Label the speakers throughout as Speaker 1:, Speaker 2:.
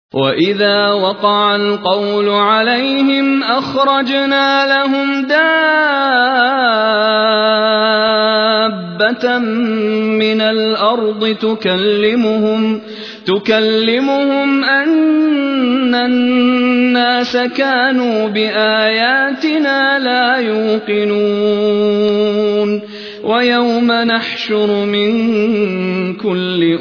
Speaker 1: وَإِذَا وَقَعَ الْقَوْلُ عَلَيْهِمْ أَخْرَجْنَا لَهُمْ دَابَّةً مِّنَ الْأَرْضِ تُكَلِّمُهُمْ أَنَّ النَّاسَ كَانُوا بِآيَاتِنَا لَا يُوقِنُونَ وَيَوْمَ نَحْشُرُ مِن كُلِّ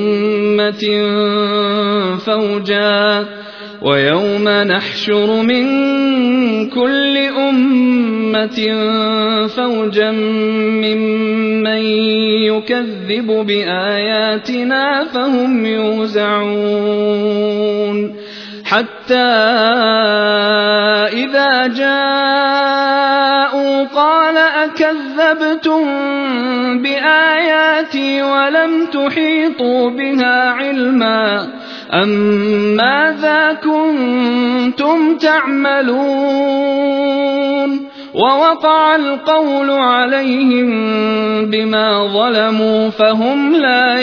Speaker 1: أُمَّةٍ فَوْجًا مِّمَّن يُكَذِّبُ بِآيَاتِنَا فَهُمْ يُوزَعُونَ حَتَّىٰ إِذَا جَاءُوا قَالَ أَكَذَّبْتُم بِآيَاتِي وَلَمْ تُحِيطُوا بِهَا عِلْمًا أَمَّاذَا كُنتُمْ تَعْمَلُونَ وَوَقَعَ الْقَوْلُ عَلَيْهِم بِمَا ظَلَمُوا فَهُمْ لَا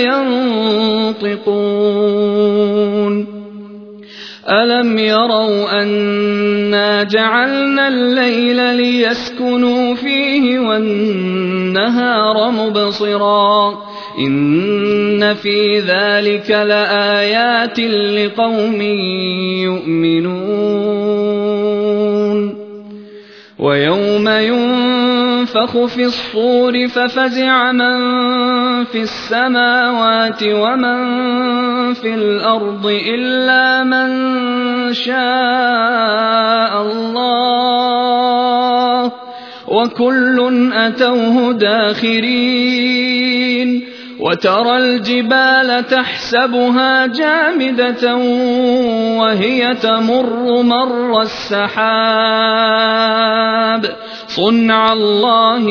Speaker 1: يَنطِقُونَ أَلَمْ يَرَوْا أَنَّا جَعَلْنَا اللَّيْلَ لِيَسْكُنُوا فِيهِ وَالنَّهَارَ مُبْصِرًا إِنَّ فِي ذَلِكَ لَآيَاتٍ لِقَوْمٍ يُؤْمِنُونَ وَيَوْمَ يُنفَخُ فِي الصُّورِ فَفَزِعَ مَن فِي السَّمَاوَاتِ وَمَن فِي الْأَرْضِ إِلَّا مَن شَاءَ اللَّهُ وَكُلٌّ أَتَوْهُ دَاخِرِينَ وَتَرَى الْجِبَالَ تَحْسَبُهَا جَامِدَةً وَهِيَ تَمُرُّ مَرَّ السَّحَابِ صُنْعَ اللَّهِ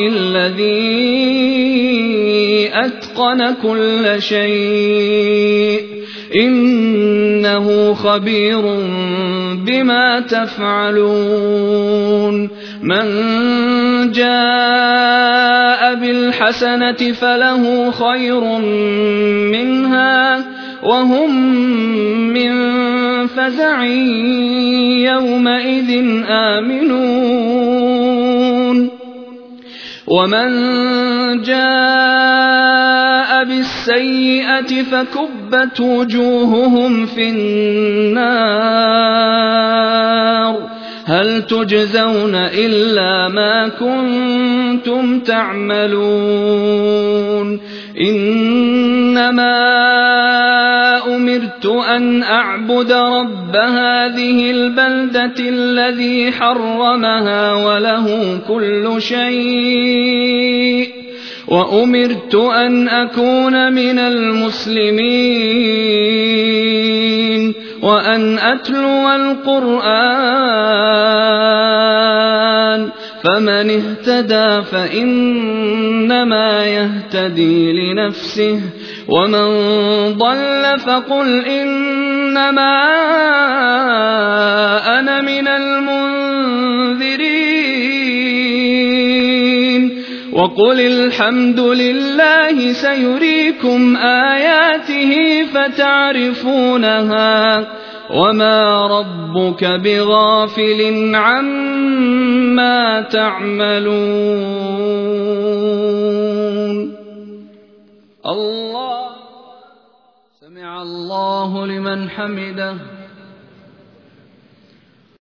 Speaker 1: الَّذِي أَتْقَنَ كُلَّ شَيْءٍ إِنَّهُ خَبِيرٌ بِمَا تَفْعَلُونَ مَن جَاءَ بِالْحَسَنَةِ فَلَهُ خَيْرٌ مِّنْهَا وَهُم مِّن فَزَعٍ يَوْمَئِذٍ آمِنُونَ وَمَن جَاءَ بِالسَّيِّئَةِ فَكُبَّتْ وُجُوهُهُمْ فِي النَّارِ هَلْ تُجْزَوْنَ إِلَّا مَا كُنتُمْ تَعْمَلُونَ إِنَّمَا أُمِرْتُ أَنْ أَعْبُدَ رَبَّ هَٰذِهِ الْبَلْدَةِ الَّذِي حَرَّمَهَا وَلَهُ كُلُّ شَيْءٍ وَأُمِرْتُ أَنْ أَكُونَ مِنَ الْمُسْلِمِينَ وَأَنْ أَتْلُوَ الْقُرْآنَ فَمَنِ اهْتَدَىٰ فَإِنَّمَا يَهْتَدِي لِنَفْسِهِ وَمَن ضَلَّ فَقُلْ إِنَّمَا أَنَا مِنَ الْمُنذِرِينَ وَقُلِ الْحَمْدُ لِلَّهِ سَيُرِيكُمْ آيَاتِهِ فَتَعْرِفُونَهَا وَمَا رَبُّكَ بِغَافِلٍ عَمَّا تَعْمَلُونَ الله سمع الله لمن حمده